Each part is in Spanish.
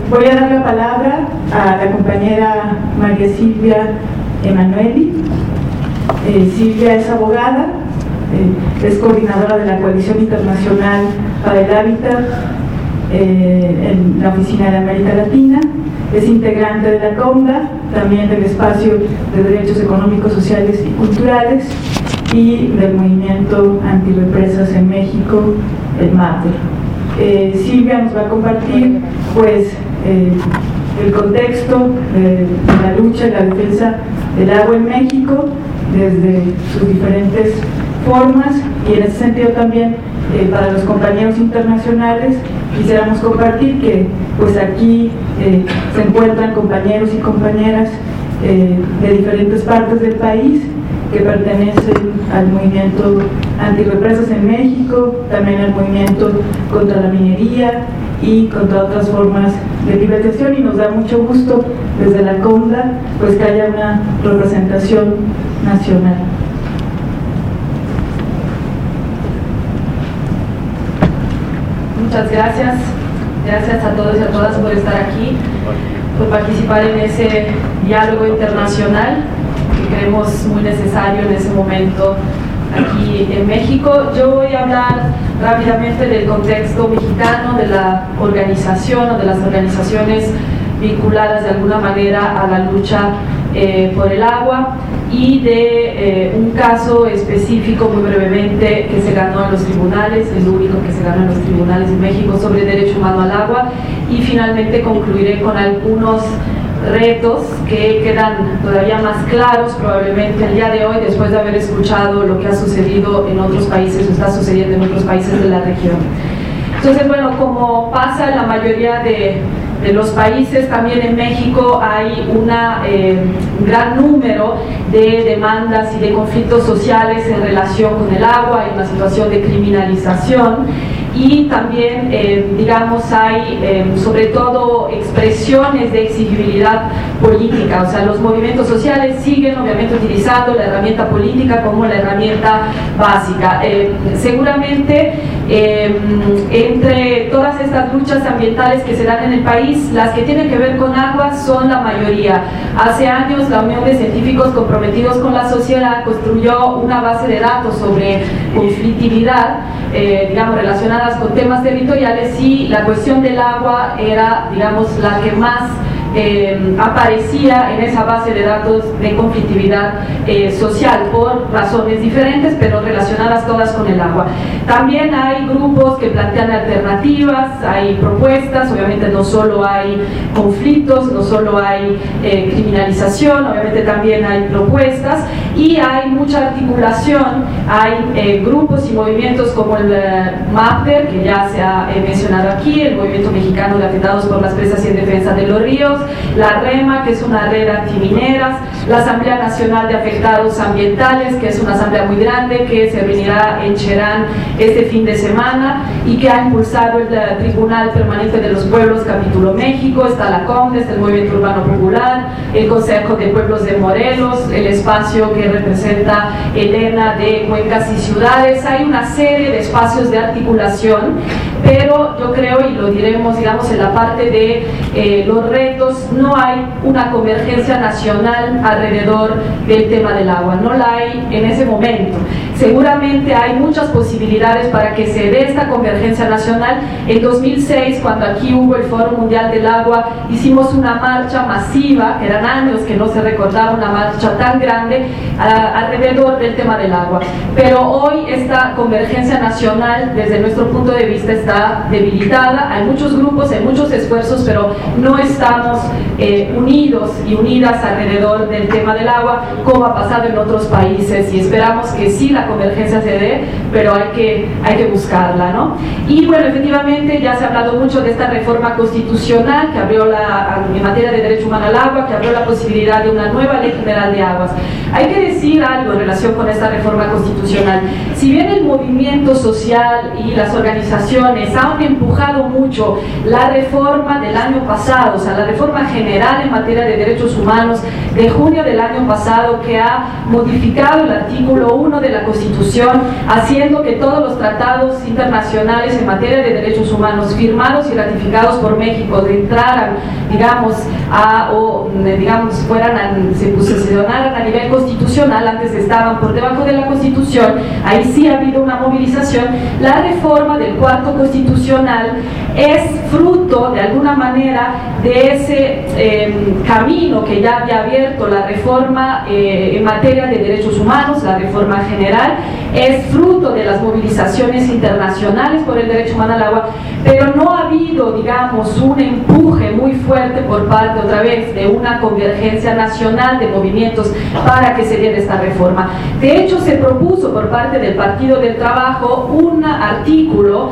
Voy a dar la palabra a la compañera María Silvia Emanueli. Silvia es abogada, es coordinadora de la Coalición Internacional para el Hábitat en la Oficina de América Latina, es integrante de la COMDA, también del Espacio de Derechos Económicos, Sociales y Culturales y del Movimiento Antirrepresas en México, el MAPDER. Silvia nos va a compartir pues el contexto de la lucha y la defensa del agua en México desde sus diferentes formas, y en ese sentido también para los compañeros internacionales quisiéramos compartir que pues aquí se encuentran compañeros y compañeras de diferentes partes del país que pertenecen al movimiento antirrepresas en México, también al movimiento contra la minería y contra otras formas de privatización, y nos da mucho gusto desde la COMDA pues que haya una representación nacional. Muchas gracias. Gracias a todos y a todas por estar aquí, por participar en ese diálogo internacional que creemos muy necesario en ese momento aquí en México. Yo voy a hablar rápidamente del contexto mexicano, de la organización o de las organizaciones vinculadas de alguna manera a la lucha por el agua, y de un caso específico muy brevemente que se ganó en los tribunales, el único que se ganó en los tribunales en México sobre derecho humano al agua, y finalmente concluiré con algunos retos que quedan todavía más claros probablemente el día de hoy después de haber escuchado lo que ha sucedido en otros países o está sucediendo en otros países de la región. Entonces, bueno, como pasa en la mayoría de los países, también en México hay un gran número de demandas y de conflictos sociales en relación con el agua, hay una situación de criminalización, y también, digamos, hay sobre todo expresiones de exigibilidad política, o sea, los movimientos sociales siguen obviamente utilizando la herramienta política como la herramienta básica. Seguramente entre todas estas luchas ambientales que se dan en el país, las que tienen que ver con agua son la mayoría. Hace años la Unión de Científicos Comprometidos con la Sociedad construyó una base de datos sobre conflictividad, digamos, relacionadas con temas territoriales, y la cuestión del agua era, digamos, la que más aparecía en esa base de datos de conflictividad social, por razones diferentes pero relacionadas todas con el agua. También hay grupos que plantean alternativas, hay propuestas, obviamente no solo hay conflictos, no solo hay criminalización, obviamente también hay propuestas, y hay mucha articulación, hay grupos y movimientos como el MAPDER, que ya se ha mencionado aquí, el Movimiento Mexicano de Afectados por las Presas y en Defensa de los Ríos, la REMA, que es una red antimineras, la Asamblea Nacional de Afectados Ambientales, que es una asamblea muy grande que se reunirá en Cherán este fin de semana y que ha impulsado el Tribunal Permanente de los Pueblos Capítulo México, está la COMDES, el Movimiento Urbano Popular, el Consejo de Pueblos de Morelos, el espacio que representa Elena de Cuencas y Ciudades. Hay una serie de espacios de articulación, pero yo creo, y lo diremos, digamos, en la parte de los retos, no hay una convergencia nacional alrededor del tema del agua, no la hay en ese momento. Seguramente hay muchas posibilidades para que se dé esta convergencia nacional. En 2006, cuando aquí hubo el Foro Mundial del Agua, hicimos una marcha masiva, eran años que no se recordaba una marcha tan grande alrededor del tema del agua. Pero hoy esta convergencia nacional, desde nuestro punto de vista, está debilitada. Hay muchos grupos, hay muchos esfuerzos, pero no estamos unidos y unidas alrededor del tema del agua, como ha pasado en otros países, y esperamos que sí la convergencia se dé, pero hay que buscarla, ¿no? Y bueno, efectivamente ya se ha hablado mucho de esta reforma constitucional que abrió en materia de derecho humano al agua, que abrió la posibilidad de una nueva ley general de aguas. Hay que decir algo en relación con esta reforma constitucional. Si bien el movimiento social y las organizaciones han empujado mucho la reforma del año pasado, o sea, la reforma reforma general en materia de derechos humanos de junio del año pasado, que ha modificado el artículo 1 de la Constitución, haciendo que todos los tratados internacionales en materia de derechos humanos firmados y ratificados por México entraran, digamos, se posicionaran a nivel constitucional. Antes estaban por debajo de la Constitución. Ahí sí ha habido una movilización. La reforma del cuarto constitucional es fruto de alguna manera de ese camino que ya había abierto la reforma en materia de derechos humanos, la reforma general. Es fruto de las movilizaciones internacionales por el derecho humano al agua, pero no ha habido, digamos, un empuje muy fuerte por parte, otra vez, de una convergencia nacional de movimientos para que se diera esta reforma. De hecho, se propuso por parte del Partido del Trabajo un artículo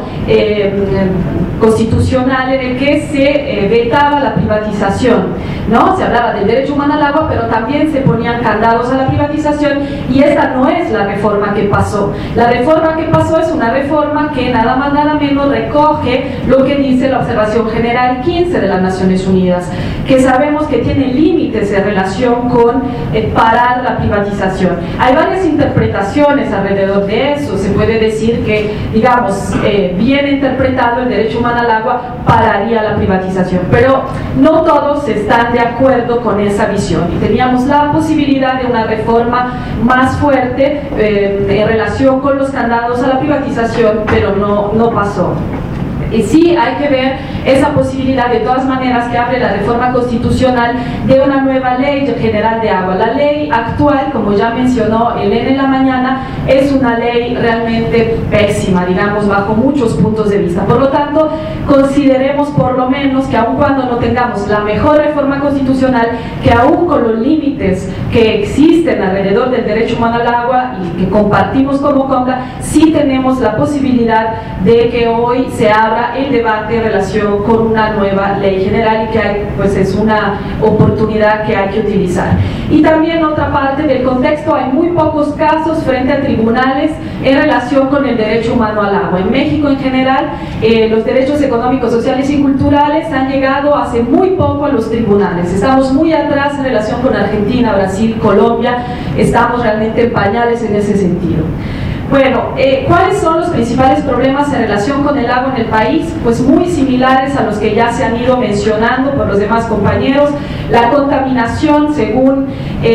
constitucional en el que se vetaba la privatización, ¿no? Se hablaba del derecho humano al agua, pero también se ponían candados a la privatización, y esta no es la reforma que pasó. La reforma que pasó es una reforma que nada más nada menos recoge lo que dice la Observación General 15 de las Naciones Unidas, que sabemos que tiene límites en relación con parar la privatización. Hay varias interpretaciones alrededor de eso. Se puede decir que, digamos, bien interpretado, el derecho humano al agua pararía la privatización, pero no todos están de acuerdo con esa visión, y teníamos la posibilidad de una reforma más fuerte en relación con los candados a la privatización, pero no pasó. Y sí hay que ver esa posibilidad, de todas maneras, que abre la reforma constitucional de una nueva ley general de agua. La ley actual, como ya mencionó Elena en la mañana, es una ley realmente pésima, digamos, bajo muchos puntos de vista. Por lo tanto, consideremos por lo menos que aun cuando no tengamos la mejor reforma constitucional, que aún con los límites que existen alrededor del derecho humano al agua y que compartimos como CONCA, sí tenemos la posibilidad de que hoy se abra el debate en relación con una nueva ley general, y que hay, pues es una oportunidad que hay que utilizar. Y también otra parte del contexto: hay muy pocos casos frente a tribunales en relación con el derecho humano al agua. En México en general, los derechos económicos, sociales y culturales han llegado hace muy poco a los tribunales. Estamos muy atrás en relación con Argentina, Brasil, Colombia. Estamos realmente en pañales en ese sentido. Bueno, ¿cuáles son los principales problemas en relación con el agua en el país? Pues muy similares a los que ya se han ido mencionando por los demás compañeros. La contaminación, según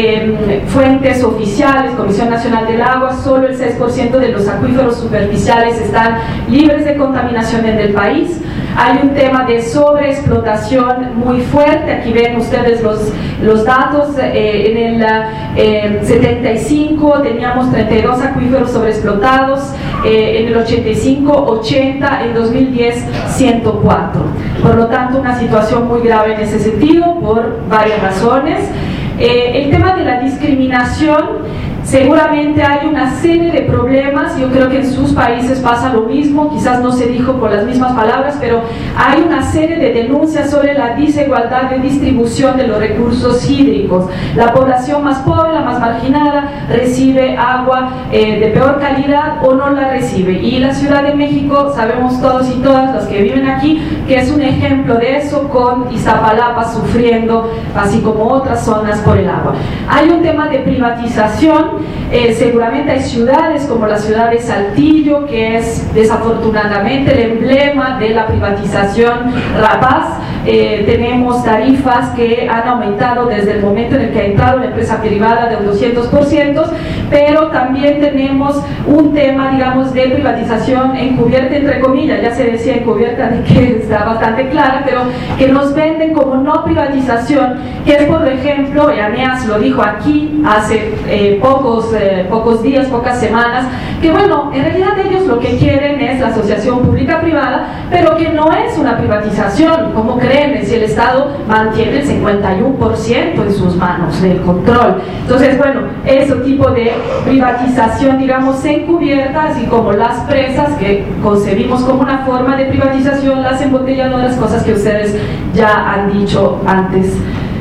fuentes oficiales, Comisión Nacional del Agua, solo el 6% de los acuíferos superficiales están libres de contaminación en el país. Hay un tema de sobreexplotación muy fuerte. Aquí ven ustedes los datos. En el 75 teníamos 32 acuíferos sobreexplotados, en el 85, 80, en 2010, 104. Por lo tanto, una situación muy grave en ese sentido, por varias razones. El tema de la discriminación: seguramente hay una serie de problemas. Yo creo que en sus países pasa lo mismo, quizás no se dijo con las mismas palabras, pero hay una serie de denuncias sobre la desigualdad de distribución de los recursos hídricos. La población más pobre, la más marginada, recibe agua de peor calidad o no la recibe. Y la Ciudad de México, sabemos todos y todas los que viven aquí, que es un ejemplo de eso, con Iztapalapa sufriendo, así como otras zonas, por el agua. Hay un tema de privatización. Seguramente hay ciudades como la ciudad de Saltillo, que es desafortunadamente el emblema de la privatización rapaz. Tenemos tarifas que han aumentado desde el momento en el que ha entrado la empresa privada de un 200%, pero también tenemos un tema, digamos, de privatización encubierta, entre comillas. Ya se decía encubierta, de que está bastante clara, pero que nos venden como no privatización, que es, por ejemplo, Eneas lo dijo aquí hace pocos días, pocas semanas, que bueno, en realidad ellos lo que quieren es la asociación pública-privada, pero que no es una privatización. ¿Cómo creen? Si el Estado mantiene el 51% en sus manos del control. Entonces, bueno, ese tipo de privatización, digamos, encubierta, así como las presas, que concebimos como una forma de privatización, las embotelladoras, cosas que ustedes ya han dicho antes.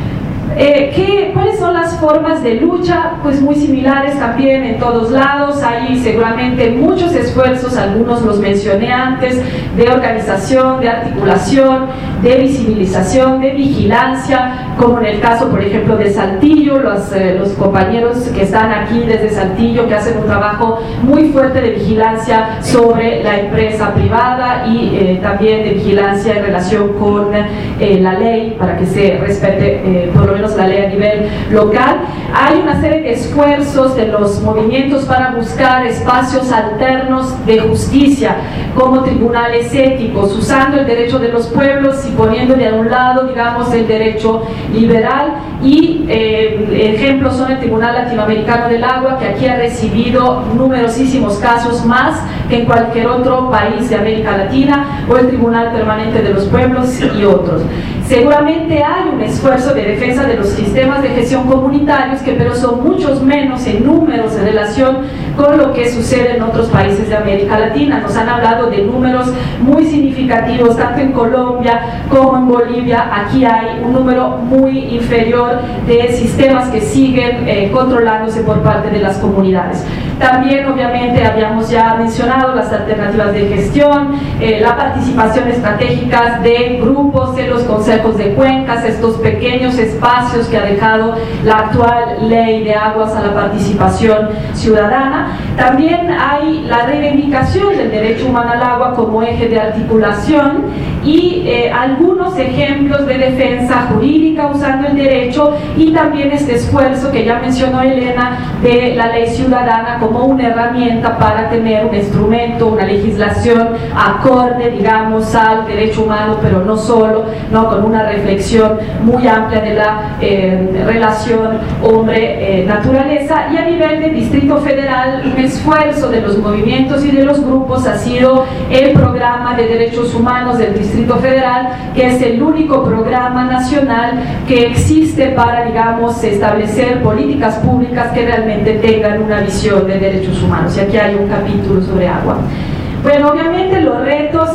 ¿Cuáles son las formas de lucha? Pues muy similares también en todos lados. Hay seguramente muchos esfuerzos, algunos los mencioné antes, de organización, de articulación, de visibilización, de vigilancia, como en el caso, por ejemplo, de Saltillo, los compañeros que están aquí desde Saltillo, que hacen un trabajo muy fuerte de vigilancia sobre la empresa privada y también de vigilancia en relación con la ley, para que se respete por lo menos la ley a nivel local. Hay una serie de esfuerzos de los movimientos para buscar espacios alternos de justicia, como tribunales éticos, usando el derecho de los pueblos y poniéndole a un lado, digamos, el derecho liberal. Y ejemplos son el Tribunal Latinoamericano del Agua, que aquí ha recibido numerosísimos casos, más que en cualquier otro país de América Latina, o el Tribunal Permanente de los Pueblos y otros. Seguramente hay un esfuerzo de defensa de los sistemas de gestión comunitarios, pero son muchos menos en números en relación con lo que sucede en otros países de América Latina. Nos han hablado de números muy significativos, tanto en Colombia como en Bolivia. Aquí hay un número muy inferior de sistemas que siguen controlándose por parte de las comunidades. También, obviamente, habíamos ya mencionado las alternativas de gestión, la participación estratégica de grupos en los consejos de cuencas, estos pequeños espacios que ha dejado la actual ley de aguas a la participación ciudadana. También hay la reivindicación del derecho humano al agua como eje de articulación y algunos ejemplos de defensa jurídica usando el derecho, y también este esfuerzo que ya mencionó Elena de la ley ciudadana como una herramienta para tener un instrumento, una legislación acorde, digamos, al derecho humano, pero no solo, ¿no? Con una reflexión muy amplia de la relación hombre-naturaleza. Y a nivel del Distrito Federal, un esfuerzo de los movimientos y de los grupos ha sido el programa de derechos humanos del Distrito Federal, que es el único programa nacional que existe para, digamos, establecer políticas públicas que realmente tengan una visión de derechos humanos. Y aquí hay un capítulo sobre agua. Bueno, obviamente los retos,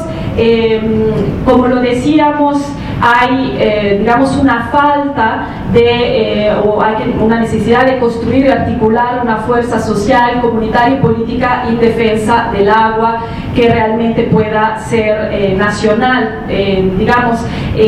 como lo decíamos, hay, digamos, una falta de, o hay una necesidad de construir y articular una fuerza social, comunitaria y política en defensa del agua que realmente pueda ser nacional. Digamos,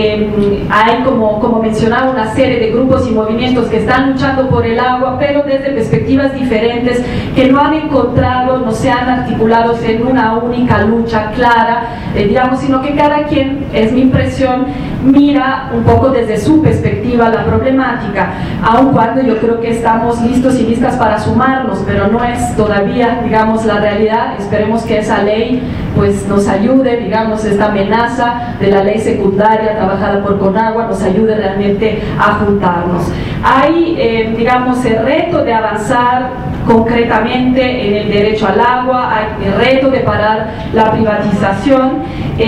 hay, como mencionaba, una serie de grupos y movimientos que están luchando por el agua, pero desde perspectivas diferentes, que no han encontrado, no se han articulado en una única lucha clara, digamos, sino que cada quien, es mi impresión, mira un poco desde su perspectiva la problemática, aun cuando yo creo que estamos listos y listas para sumarnos, pero no es todavía, digamos, la realidad. Esperemos que esa ley pues nos ayude, digamos, esta amenaza de la ley secundaria trabajada por Conagua nos ayude realmente a juntarnos. Hay, digamos, el reto de avanzar concretamente en el derecho al agua, hay el reto de parar la privatización,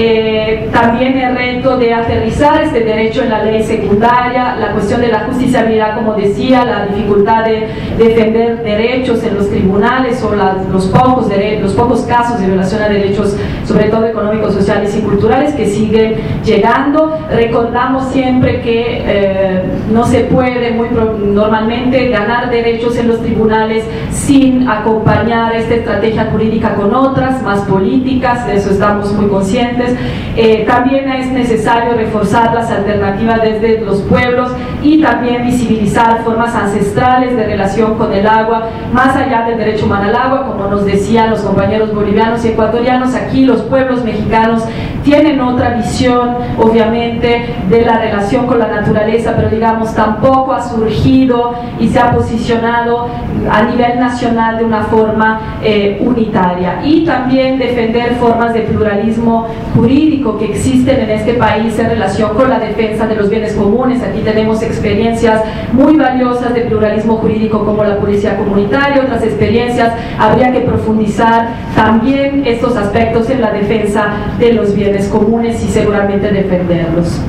también el reto de aterrizar este derecho en la ley secundaria, la cuestión de la justiciabilidad, como decía, la dificultad de defender derechos en los tribunales o los pocos casos de violación a derechos, sobre todo económicos, sociales y culturales, que siguen llegando. Recordamos siempre que no se puede normalmente ganar derechos en los tribunales sin acompañar esta estrategia jurídica con otras más políticas, de eso estamos muy conscientes. También es necesario reforzar las alternativas desde los pueblos y también visibilizar formas ancestrales de relación con el agua, más allá del derecho humano al agua, como nos decían los compañeros bolivianos y ecuatorianos. Aquí los pueblos mexicanos tienen otra visión, obviamente, de la relación con la naturaleza, pero digamos tampoco ha surgido y se ha posicionado a nivel nacional de una forma unitaria. Y también defender formas de pluralismo jurídico que existen en este país en relación con la defensa de los bienes comunes. Aquí tenemos experiencias muy valiosas de pluralismo jurídico como la policía comunitaria, otras experiencias. Habría que profundizar también estos aspectos en la defensa de los bienes comunes y seguramente defenderlos.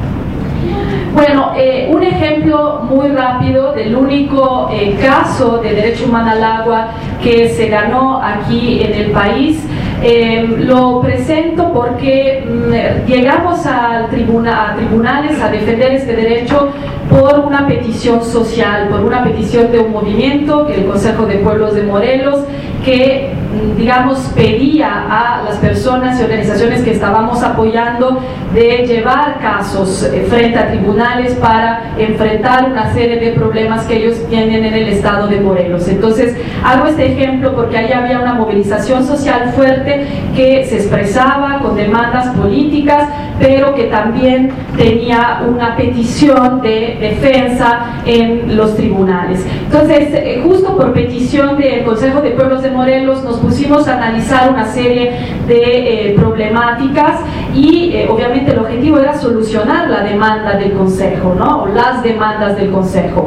Bueno, un ejemplo muy rápido del único caso de derecho humano al agua que se ganó aquí en el país Lo presento porque llegamos a tribunales a defender este derecho por una petición social, por una petición de un movimiento, que el Consejo de Pueblos de Morelos, que digamos pedía a las personas y organizaciones que estábamos apoyando de llevar casos frente a tribunales para enfrentar una serie de problemas que ellos tienen en el estado de Morelos. Entonces hago este ejemplo porque ahí había una movilización social fuerte que se expresaba con demandas políticas, pero que también tenía una petición de defensa en los tribunales. Entonces, justo por petición del Consejo de Pueblos de Morelos, nos pusimos a analizar una serie de problemáticas y obviamente el objetivo era solucionar la demanda del Consejo, ¿no? O las demandas del Consejo.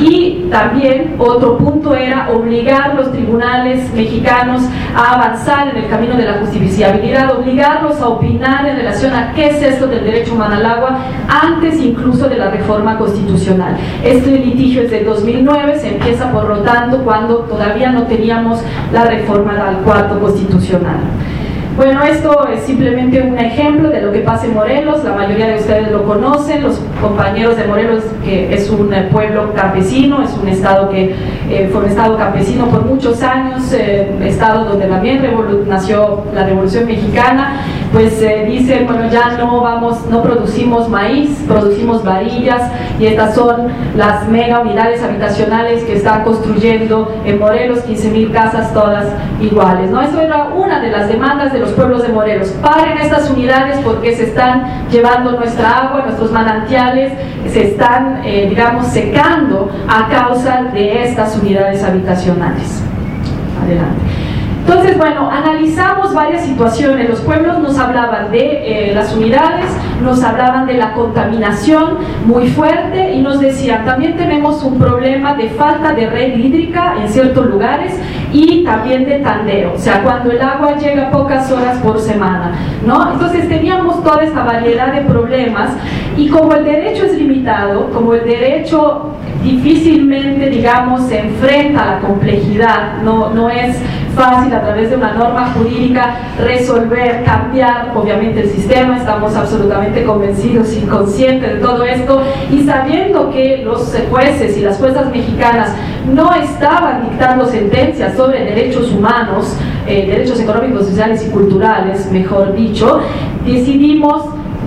Y también otro punto era obligar a los tribunales mexicanos a avanzar en el camino de la justiciabilidad, obligarlos a opinar en relación a qué es esto del derecho humano al agua antes incluso de la reforma constitucional. Este litigio es de 2009, se empieza por lo tanto cuando todavía no teníamos la reforma al cuarto constitucional. Bueno, esto es simplemente un ejemplo de lo que pasa en Morelos. La mayoría de ustedes lo conocen, los compañeros de Morelos, que es un pueblo campesino, es un estado que fue un estado campesino por muchos años, estado donde también nació la Revolución Mexicana. Pues dicen, bueno, ya no producimos maíz, producimos varillas, y estas son las mega unidades habitacionales que están construyendo en Morelos, 15,000 casas todas iguales, ¿no? Eso era una de las demandas de los pueblos de Morelos. Paren estas unidades porque se están llevando nuestra agua, nuestros manantiales se están, digamos, secando a causa de estas unidades habitacionales. Adelante. Entonces, bueno, analizamos varias situaciones. Los pueblos nos hablaban de las unidades, nos hablaban de la contaminación muy fuerte y nos decían, también tenemos un problema de falta de red hídrica en ciertos lugares y también de tandeo, o sea, cuando el agua llega pocas horas por semana, ¿no? Entonces teníamos toda esta variedad de problemas y como el derecho es limitado, como el derecho difícilmente, digamos, se enfrenta a la complejidad, no es fácil a través de una norma jurídica resolver, cambiar obviamente el sistema. Estamos absolutamente convencidos y conscientes de todo esto y sabiendo que los jueces y las juezas mexicanas no estaban dictando sentencias sobre derechos humanos, derechos económicos, sociales y culturales, mejor dicho, decidimos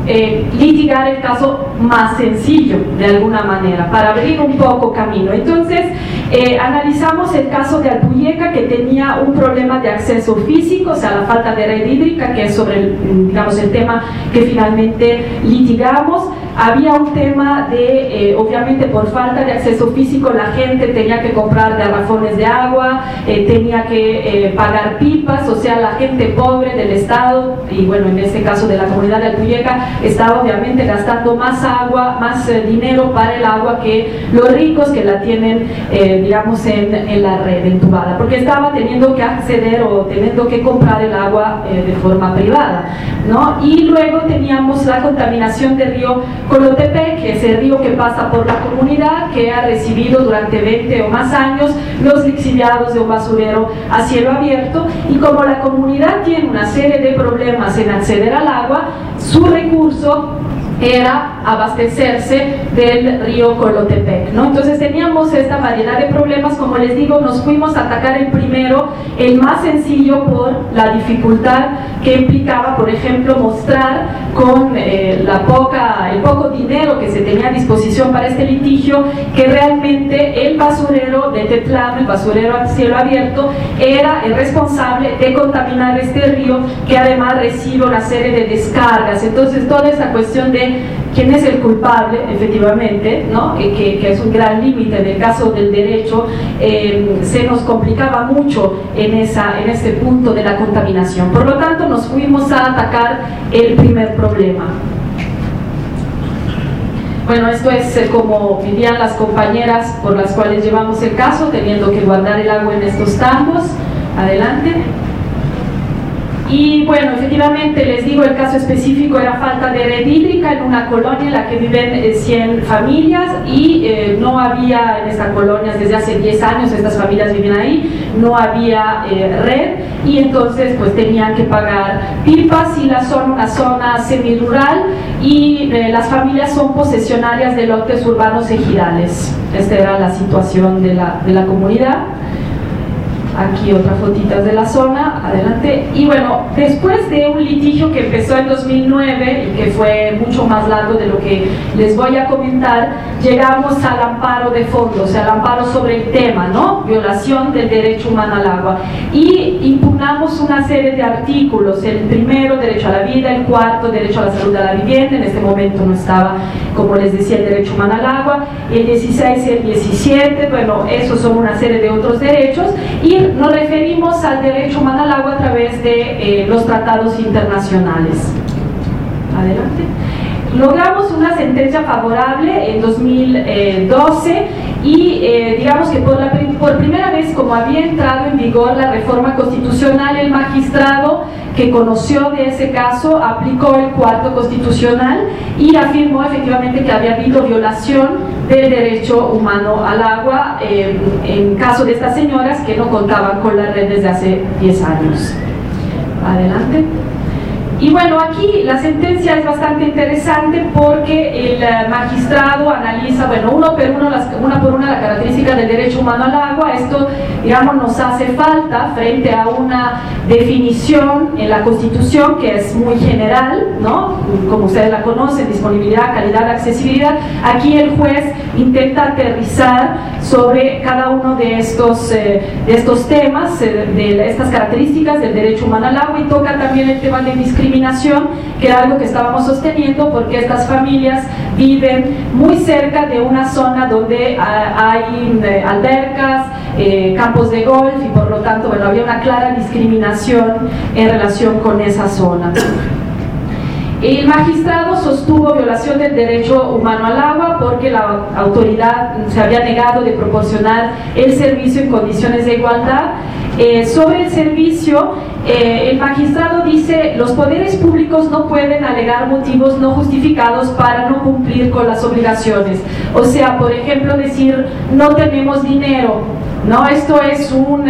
litigar el caso más sencillo de alguna manera para abrir un poco camino. Entonces analizamos el caso de Alpuyeca, que tenía un problema de acceso físico, o sea, la falta de red hídrica, que es sobre el tema que finalmente litigamos. Había un tema de, obviamente por falta de acceso físico, la gente tenía que comprar garrafones de agua, tenía que pagar pipas, o sea, la gente pobre del estado, y bueno, en este caso de la comunidad de Alpuyeca, estaba obviamente gastando más agua, más dinero para el agua que los ricos que la tienen, digamos, en la red entubada, porque estaba teniendo que acceder o teniendo que comprar el agua de forma privada, ¿no? Y luego teníamos la contaminación del río Colotepec, que es el río que pasa por la comunidad, que ha recibido durante 20 o más años los lixiviados de un basurero a cielo abierto, y como la comunidad tiene una serie de problemas en acceder al agua, su recurso era abastecerse del río Colotepec, ¿no? Entonces teníamos esta variedad de problemas. Como les digo, nos fuimos a atacar el primero, el más sencillo, por la dificultad que implicaba, por ejemplo, mostrar con el poco dinero que se tenía a disposición para este litigio, que realmente el basurero de Tetlán, el basurero a cielo abierto, era el responsable de contaminar este río, que además recibe una serie de descargas. Entonces toda esta cuestión de quién es el culpable, efectivamente, ¿no? Que es un gran límite en el caso del derecho, se nos complicaba mucho en este punto de la contaminación. Por lo tanto, nos fuimos a atacar el primer problema. Bueno, esto es como vivían las compañeras por las cuales llevamos el caso, teniendo que guardar el agua en estos tambos. Adelante. Y bueno, efectivamente les digo, el caso específico era falta de red hídrica en una colonia en la que viven 100 familias y no había en estas colonias desde hace 10 años, estas familias viven ahí, no había red y entonces pues tenían que pagar pipas y la zona, una zona semirural y las familias son posesionarias de lotes urbanos ejidales. Esta era la situación de la comunidad. Aquí otras fotitas de la zona, adelante. Y bueno, después de un litigio que empezó en 2009 y que fue mucho más largo de lo que les voy a comentar, llegamos al amparo de fondo, o sea, al amparo sobre el tema, ¿no? Violación del derecho humano al agua. Y impugnamos una serie de artículos, el primero, derecho a la vida, el cuarto, derecho a la salud, a la vivienda, en este momento no estaba, como les decía, el derecho humano al agua, el 16 y el 17, bueno, esos son una serie de otros derechos, y nos referimos al derecho humano al agua a través de los tratados internacionales. Adelante. Logramos una sentencia favorable en 2012 y digamos que por primera vez, como había entrado en vigor la reforma constitucional, el magistrado que conoció de ese caso aplicó el cuarto constitucional y afirmó efectivamente que había habido violación del derecho humano al agua en caso de estas señoras que no contaban con la red desde hace 10 años. Adelante. Y bueno, aquí la sentencia es bastante interesante porque el magistrado analiza, bueno, una por una la característica del derecho humano al agua. Esto, digamos, nos hace falta frente a una definición en la Constitución que es muy general, ¿no? Como ustedes la conocen, disponibilidad, calidad, accesibilidad. Aquí el juez intenta aterrizar sobre cada uno de estos temas, de estas características del derecho humano al agua, y toca también el tema de discriminación, que era algo que estábamos sosteniendo porque estas familias viven muy cerca de una zona donde hay albercas, campos de golf, y por lo tanto, bueno, había una clara discriminación en relación con esa zona. El magistrado sostuvo violación del derecho humano al agua porque la autoridad se había negado de proporcionar el servicio en condiciones de igualdad. Sobre el servicio, el magistrado dice: los poderes públicos no pueden alegar motivos no justificados para no cumplir con las obligaciones. O sea, por ejemplo, decir no tenemos dinero, ¿no? Esto es un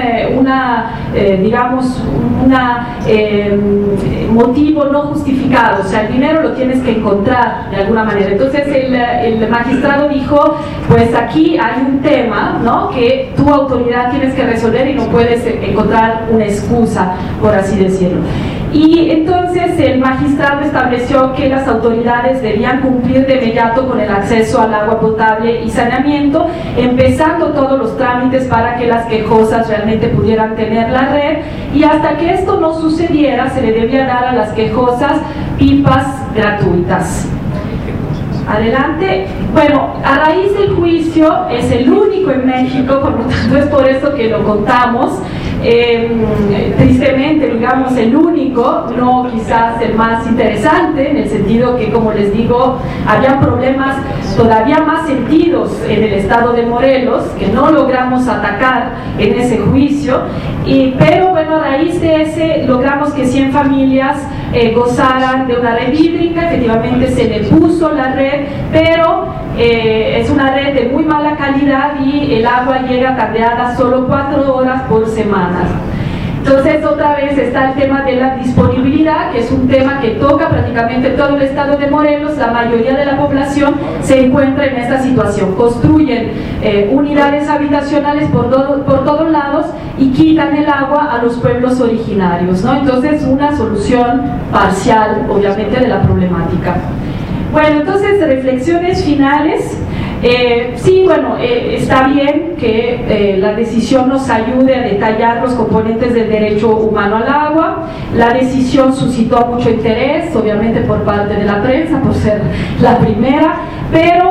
motivo no justificado, o sea, el dinero lo tienes que encontrar de alguna manera. Entonces el magistrado dijo: pues aquí hay un tema, ¿no?, que tu autoridad tienes que resolver y no puedes encontrar una excusa, por así decirlo. Y entonces el magistrado estableció que las autoridades debían cumplir de inmediato con el acceso al agua potable y saneamiento, empezando todos los trámites para que las quejosas realmente pudieran tener la red, y hasta que esto no sucediera se le debía dar a las quejosas pipas gratuitas. Adelante. Bueno, a raíz del juicio, es el único en México, por lo tanto es por eso que lo contamos, tristemente, digamos, el único, no quizás el más interesante, en el sentido que, como les digo, había problemas todavía más sentidos en el estado de Morelos que no logramos atacar en ese juicio, pero bueno, a raíz de ese logramos que 100 familias gozaran de una red hídrica. Efectivamente se le puso la red, pero es una red de muy mala calidad y el agua llega tardeada solo 4 horas por semana. Entonces otra vez está el tema de la disponibilidad, que es un tema que toca prácticamente todo el estado de Morelos. La mayoría de la población se encuentra en esta situación. Construyen unidades habitacionales por todos lados y quitan el agua a los pueblos originarios, ¿no? Entonces una solución parcial, obviamente, de la problemática. Bueno, entonces, reflexiones finales. Sí, bueno, está bien que la decisión nos ayude a detallar los componentes del derecho humano al agua. La decisión suscitó mucho interés, obviamente por parte de la prensa, por ser la primera, pero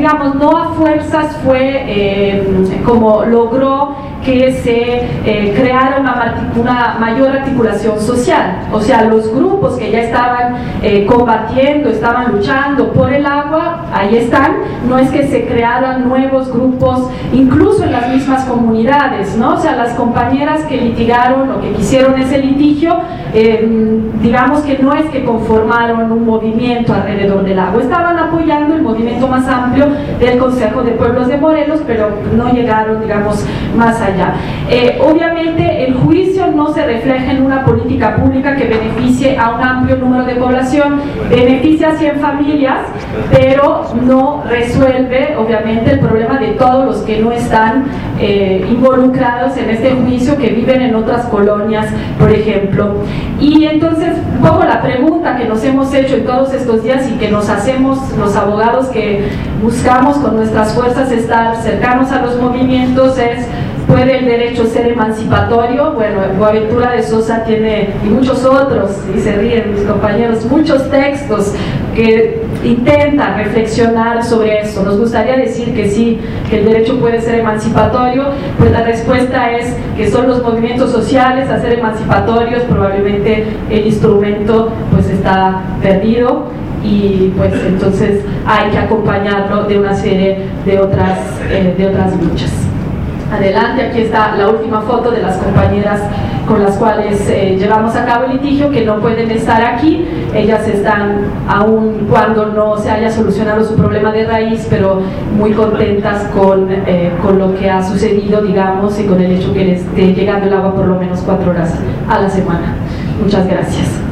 digamos, no a fuerzas fue como logró que se creara una mayor articulación social. O sea, los grupos que ya estaban combatiendo, estaban luchando por el agua, ahí están. No es que se crearan nuevos grupos, incluso en las mismas comunidades, ¿no? O sea, las compañeras que litigaron o que quisieron ese litigio, digamos que no es que conformaron un movimiento alrededor del agua, estaban apoyando el movimiento más amplio del Consejo de Pueblos de Morelos, pero no llegaron, digamos, más allá. Obviamente el juicio no se refleja en una política pública que beneficie a un amplio número de población, beneficia a 100 familias, pero no resuelve obviamente el problema de todos los que no están involucrados en este juicio, que viven en otras colonias, por ejemplo. Y entonces, un poco la pregunta que nos hemos hecho en todos estos días y que nos hacemos los abogados que buscamos con nuestras fuerzas estar cercanos a los movimientos es: ¿puede el derecho ser emancipatorio? Bueno, Boaventura de Sosa tiene, y muchos otros, y se ríen mis compañeros, muchos textos que intentan reflexionar sobre esto. Nos gustaría decir que sí, que el derecho puede ser emancipatorio. Pues la respuesta es que son los movimientos sociales a ser emancipatorios. Probablemente el instrumento pues está perdido, y pues entonces hay que acompañarlo de una serie de otras luchas. Adelante, aquí está la última foto de las compañeras con las cuales llevamos a cabo el litigio, que no pueden estar aquí. Ellas están aún cuando no se haya solucionado su problema de raíz, pero muy contentas con lo que ha sucedido, digamos, y con el hecho que les esté llegando el agua por lo menos 4 horas a la semana. Muchas gracias.